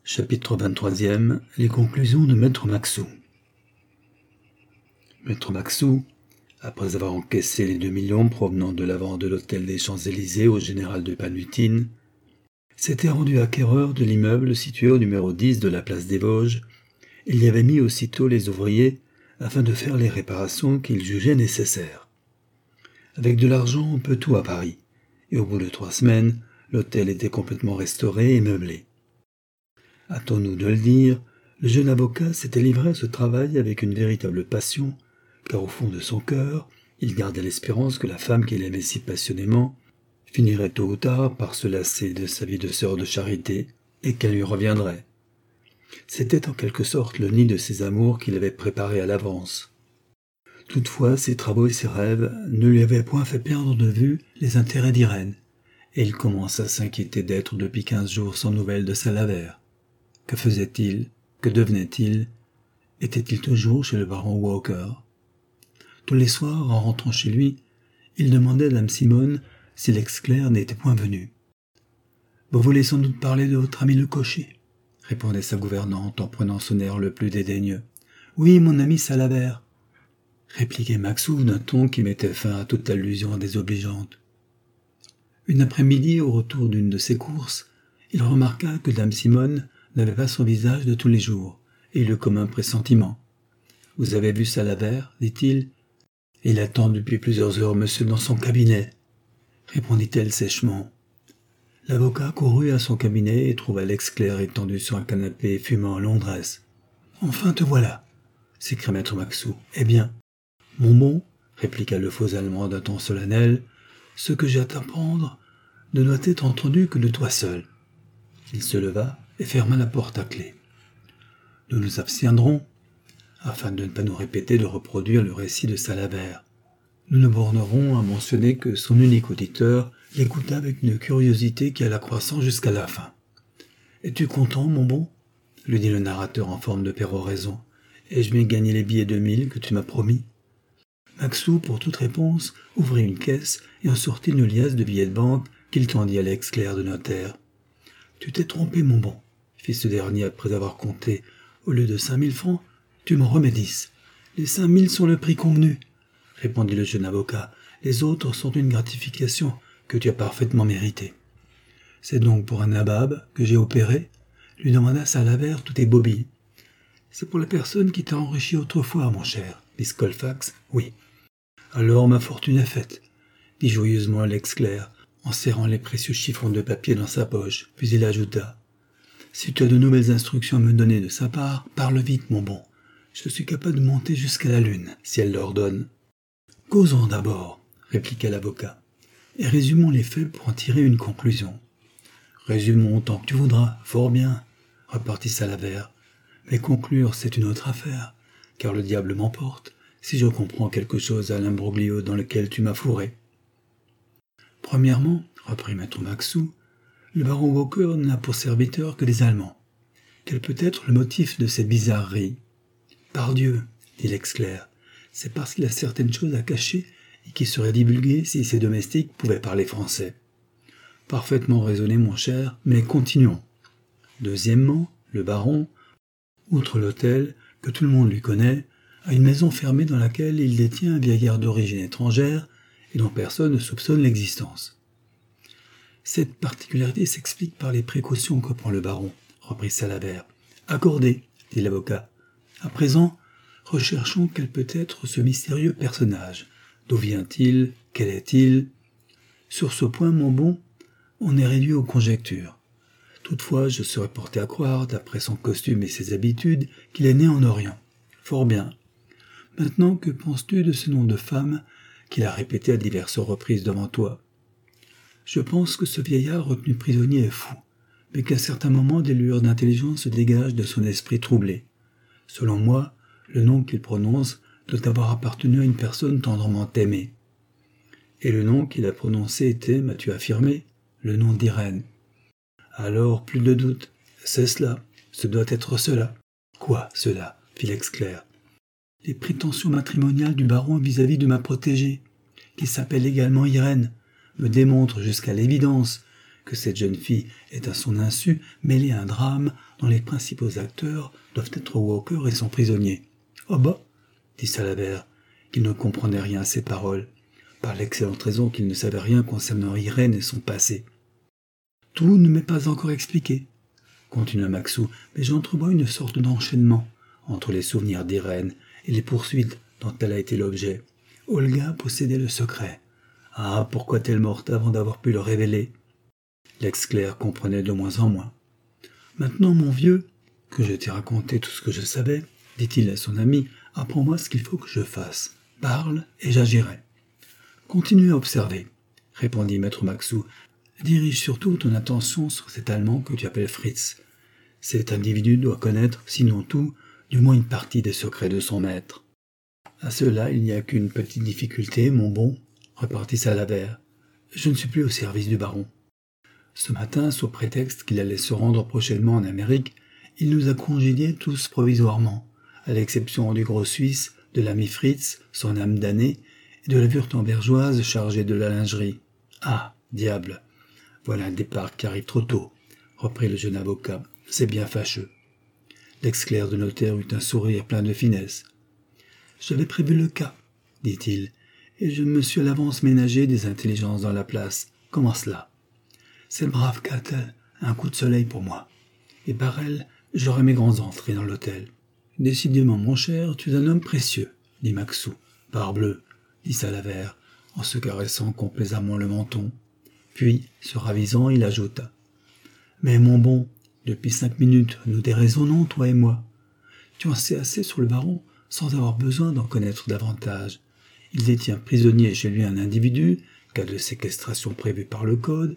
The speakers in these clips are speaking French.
Chapitre 23e. Les conclusions de Maître Maxou. Maître Maxou, après avoir encaissé les 2 millions provenant de la vente de l'hôtel des Champs-Élysées au général de Palutine, s'était rendu acquéreur de l'immeuble situé au numéro 10 de la place des Vosges et y avait mis aussitôt les ouvriers afin de faire les réparations qu'il jugeait nécessaires. Avec de l'argent, on peut tout à Paris, et au bout de 3 semaines, l'hôtel était complètement restauré et meublé. Hâtons-nous de le dire, le jeune avocat s'était livré à ce travail avec une véritable passion, car au fond de son cœur, il gardait l'espérance que la femme qu'il aimait si passionnément finirait tôt ou tard par se lasser de sa vie de sœur de charité et qu'elle lui reviendrait. C'était en quelque sorte le nid de ses amours qu'il avait préparé à l'avance. Toutefois, ses travaux et ses rêves ne lui avaient point fait perdre de vue les intérêts d'Irène, et il commença à s'inquiéter d'être depuis 15 jours sans nouvelles de Salabert. Que faisait-il? Que devenait-il? Était-il toujours chez le baron Walker? Tous les soirs, en rentrant chez lui, il demandait à dame Simone si l'ex-clerc n'était point venu. « Vous voulez sans doute parler de votre ami le cocher ?» répondait sa gouvernante en prenant son air le plus dédaigneux. « Oui, mon ami Salabert !» répliquait Maxou d'un ton qui mettait fin à toute allusion désobligeante. Une après-midi, au retour d'une de ses courses, il remarqua que dame Simone n'avait pas son visage de tous les jours, et eut le commun pressentiment. « Vous avez vu Salabert ?» dit-il. « Il attend depuis plusieurs heures monsieur dans son cabinet, » répondit-elle sèchement. L'avocat courut à son cabinet et trouva l'ex-clerc étendu sur un canapé fumant à Londresse. « Enfin te voilà !» s'écria maître Maxou. « Eh bien ?» ?»« Mon bon, » répliqua le faux allemand d'un ton solennel, « ce que j'ai à t'apprendre ne doit être entendu que de toi seul. » Il se leva et ferma la porte à clé. « Nous nous abstiendrons, afin de ne pas nous répéter de reproduire le récit de Salabert. Nous ne bornerons à mentionner que son unique auditeur l'écouta avec une curiosité qui alla croissant jusqu'à la fin. « Es-tu content, mon bon ?» lui dit le narrateur en forme de péroraison. « Ai-je bien gagné les billets de 1000 que tu m'as promis ?» Maxou, pour toute réponse, ouvrit une caisse et en sortit une liasse de billets de banque qu'il tendit à l'ex-clerc de notaire. « Tu t'es trompé, mon bon, » fit ce dernier après avoir compté. « Au lieu de 5000 francs, tu m'en remets 10. Les 5000 sont le prix convenu, » répondit le jeune avocat. « Les autres sont une gratification que tu as parfaitement méritée. »« C'est donc pour un nabab que j'ai opéré ?» lui demanda Salabert tout ébobie. « C'est pour la personne qui t'a enrichi autrefois, mon cher, » dit Colfax. « Oui. »« Alors ma fortune est faite, » dit joyeusement l'ex-clerc, en serrant les précieux chiffons de papier dans sa poche, puis il ajouta. « Si tu as de nouvelles instructions à me donner de sa part, parle vite, mon bon. Je suis capable de monter jusqu'à la lune, si elle l'ordonne. »« Causons d'abord, » répliqua l'avocat, « et résumons les faits pour en tirer une conclusion. »« Résumons autant que tu voudras, fort bien, » repartit Salabert. « Mais conclure, c'est une autre affaire, car le diable m'emporte, si je comprends quelque chose à l'imbroglio dans lequel tu m'as fourré. »« Premièrement, » reprit maître Maxou, « le baron Walker n'a pour serviteur que des Allemands. Quel peut être le motif de cette bizarrerie ? » « Pardieu, » dit l'ex-clerc, « c'est parce qu'il a certaines choses à cacher et qui seraient divulguées si ses domestiques pouvaient parler français. » « Parfaitement raisonné, mon cher, mais continuons. Deuxièmement, le baron, outre l'hôtel, que tout le monde lui connaît, a une maison fermée dans laquelle il détient un vieillard d'origine étrangère et dont personne ne soupçonne l'existence. Cette particularité s'explique par les précautions que prend le baron, reprit Salabert. « Accordé, » dit l'avocat. « À présent, recherchons quel peut être ce mystérieux personnage. D'où vient-il? Quel est-il? Sur ce point, mon bon, on est réduit aux conjectures. Toutefois, je serais porté à croire, d'après son costume et ses habitudes, qu'il est né en Orient. Fort bien. Maintenant, que penses-tu de ce nom de femme qu'il a répété à diverses reprises devant toi? Je pense que ce vieillard retenu prisonnier est fou, mais qu'à certains moments des lueurs d'intelligence se dégagent de son esprit troublé. Selon moi, le nom qu'il prononce doit avoir appartenu à une personne tendrement aimée. Et le nom qu'il a prononcé était, m'as-tu affirmé, le nom d'Irène. Alors, plus de doute, c'est cela, ce doit être cela. Quoi, cela? Fit l'ex-clerc. Les prétentions matrimoniales du baron vis-à-vis de ma protégée, qui s'appelle également Irène, me démontrent jusqu'à l'évidence que cette jeune fille est à son insu mêlée à un drame dont les principaux acteurs doivent être Walker et son prisonnier. « Oh bah !» dit Salabert, qui ne comprenait rien à ces paroles, par l'excellente raison qu'il ne savait rien concernant Irène et son passé. « Tout ne m'est pas encore expliqué, » continua Maxou, « mais j'entrevois une sorte d'enchaînement entre les souvenirs d'Irène et les poursuites dont elle a été l'objet. Olga possédait le secret. Ah, pourquoi est-elle morte avant d'avoir pu le révéler ?» L'ex-clerc comprenait de moins en moins. « Maintenant, mon vieux, que je t'ai raconté tout ce que je savais, dit-il à son ami, apprends-moi ce qu'il faut que je fasse. Parle et j'agirai. » « Continue à observer, » répondit maître Maxou. « Dirige surtout ton attention sur cet Allemand que tu appelles Fritz. Cet individu doit connaître, sinon tout, du moins une partie des secrets de son maître. »« À cela, il n'y a qu'une petite difficulté, mon bon, » repartit Salabert. « Je ne suis plus au service du baron. Ce matin, sous prétexte qu'il allait se rendre prochainement en Amérique, il nous a congédiés tous provisoirement, à l'exception du gros Suisse, de l'ami Fritz, son âme damnée, et de la wurtembergeoise chargée de la lingerie. Ah, diable, voilà un départ qui arrive trop tôt, reprit le jeune avocat. C'est bien fâcheux. L'ex-clerc de notaire eut un sourire plein de finesse. J'avais prévu le cas, dit-il, et je me suis à l'avance ménagé des intelligences dans la place. Comment cela? C'est le brave Catel, un coup de soleil pour moi. Et par elle, j'aurai mes grands entrées dans l'hôtel. Décidément, mon cher, tu es un homme précieux, dit Maxou. Parbleu, dit Salabert, en se caressant complaisamment le menton. Puis, se ravisant, il ajouta. Mais mon bon, depuis 5 minutes, nous déraisonnons, toi et moi. Tu en sais assez sur le baron, sans avoir besoin d'en connaître davantage. Il détient prisonnier chez lui un individu, cas de séquestration prévu par le code.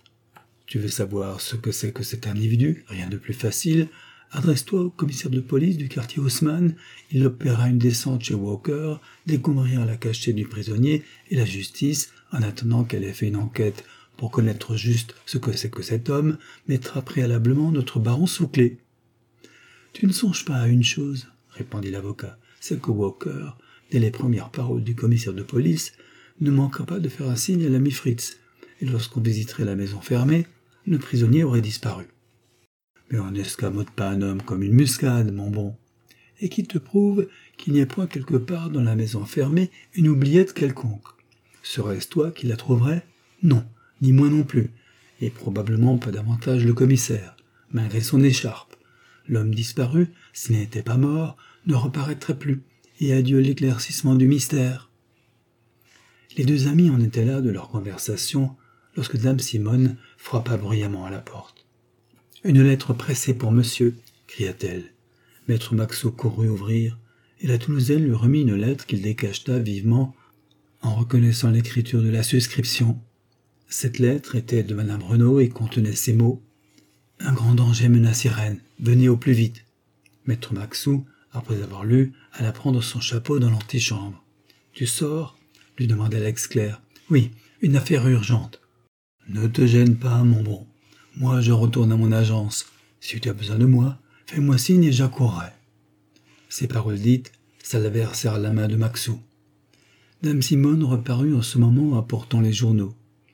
Tu veux savoir ce que c'est que cet individu? Rien de plus facile. Adresse-toi au commissaire de police du quartier Haussmann, il opérera une descente chez Walker, découvrira la cachette du prisonnier et la justice, en attendant qu'elle ait fait une enquête pour connaître juste ce que c'est que cet homme, mettra préalablement notre baron sous clé. Tu ne songes pas à une chose, répondit l'avocat, c'est que Walker, dès les premières paroles du commissaire de police, ne manquera pas de faire un signe à l'ami Fritz, et lorsqu'on visiterait la maison fermée, le prisonnier aurait disparu. Mais on n'escamote pas un homme comme une muscade, mon bon. Et qui te prouve qu'il n'y a point quelque part dans la maison fermée une oubliette quelconque. Serait-ce toi qui la trouverais? Non, ni moi non plus, et probablement pas davantage le commissaire, malgré son écharpe. L'homme disparu, s'il n'était pas mort, ne reparaîtrait plus, et adieu l'éclaircissement du mystère. Les deux amis en étaient là de leur conversation, lorsque dame Simone frappa bruyamment à la porte. « Une lettre pressée pour monsieur » cria-t-elle. Maître Maxou courut ouvrir, et la Toulousaine lui remit une lettre qu'il décacheta vivement en reconnaissant l'écriture de la suscription. Cette lettre était de madame Renaud et contenait ces mots. « Un grand danger menace Irène, venez au plus vite. » Maître Maxou, après avoir lu, alla prendre son chapeau dans l'antichambre. « Tu sors ?» lui demanda l'ex-clerc. « Oui, une affaire urgente. »« Ne te gêne pas, mon bon. Moi, je retourne à mon agence. Si tu as besoin de moi, fais-moi signe et j'accourrai. » Ces paroles dites, Salabert serra la main de Maxou. Dame Simone reparut en ce moment apportant les journaux.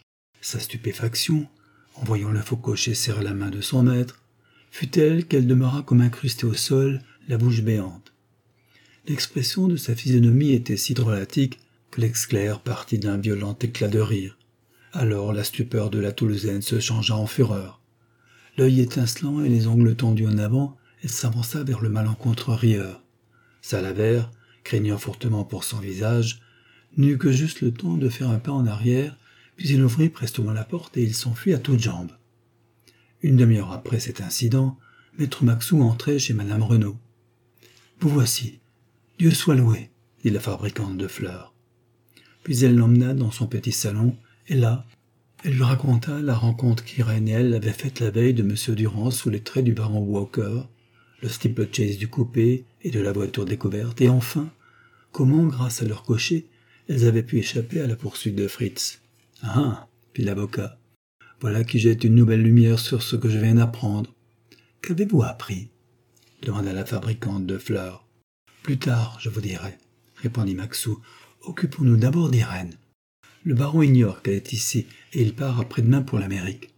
Sa stupéfaction, en voyant le faux cocher serrer la main de son maître, fut telle qu'elle demeura comme incrustée au sol, la bouche béante. L'expression de sa physionomie était si drôlatique que l'ex-clerc partit d'un violent éclat de rire. Alors la stupeur de la Toulousaine se changea en fureur. L'œil étincelant et les ongles tendus en avant, elle s'avança vers le malencontreux rieur. Salabert, craignant fortement pour son visage, n'eut que juste le temps de faire un pas en arrière, puis il ouvrit prestement la porte et il s'enfuit à toutes jambes. Une demi-heure après cet incident, maître Maxou entrait chez madame Renaud. « Vous voici. Dieu soit loué, » dit la fabricante de fleurs. Puis elle l'emmena dans son petit salon, et là, elle lui raconta la rencontre qu'Irène et elle avaient faite la veille de M. Durand sous les traits du baron Walker, le steeplechase du coupé et de la voiture découverte, et enfin, comment, grâce à leur cocher, elles avaient pu échapper à la poursuite de Fritz. « Ah !» fit l'avocat. « Voilà qui jette une nouvelle lumière sur ce que je viens d'apprendre. »« Qu'avez-vous appris ?» demanda la fabricante de fleurs. « Plus tard, je vous dirai, » répondit Maxou. « Occupons-nous d'abord d'Irène. Le baron ignore qu'elle est ici, et il part après-demain pour l'Amérique.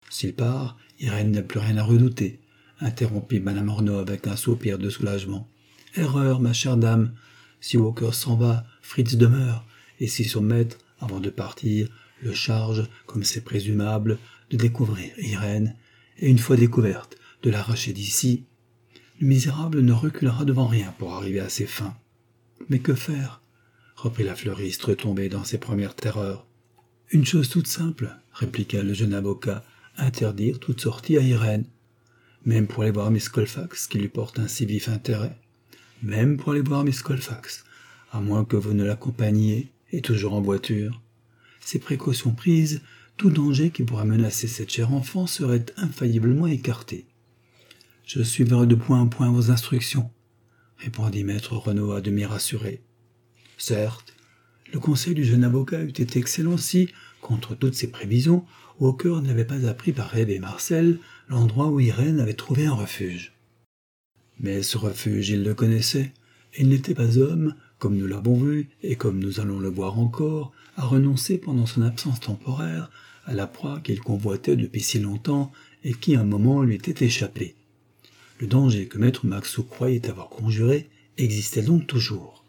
S'il part, Irène n'a plus rien à redouter, interrompit Madame Arnaud avec un soupir de soulagement. Erreur, ma chère dame. Si Walker s'en va, Fritz demeure, et si son maître, avant de partir, le charge, comme c'est présumable, de découvrir Irène, et une fois découverte, de l'arracher d'ici, le misérable ne reculera devant rien pour arriver à ses fins. Mais que faire? Reprit la fleuriste retombée dans ses premières terreurs. Une chose toute simple, répliqua le jeune avocat, interdire toute sortie à Irène. Même pour aller voir Miss Colfax, qui lui porte un si vif intérêt. Même pour aller voir Miss Colfax, à moins que vous ne l'accompagniez, et toujours en voiture. Ces précautions prises, tout danger qui pourrait menacer cette chère enfant serait infailliblement écarté. Je suivrai de point en point vos instructions, répondit maître Renaud à demi rassuré. Certes, le conseil du jeune avocat eût été excellent si, contre toutes ses prévisions, Walker n'avait pas appris par Ève et Marcel l'endroit où Irène avait trouvé un refuge. Mais ce refuge, il le connaissait, et il n'était pas homme, comme nous l'avons vu, et comme nous allons le voir encore, à renoncer pendant son absence temporaire à la proie qu'il convoitait depuis si longtemps et qui un moment lui était échappée. Le danger que maître Maxou croyait avoir conjuré existait donc toujours.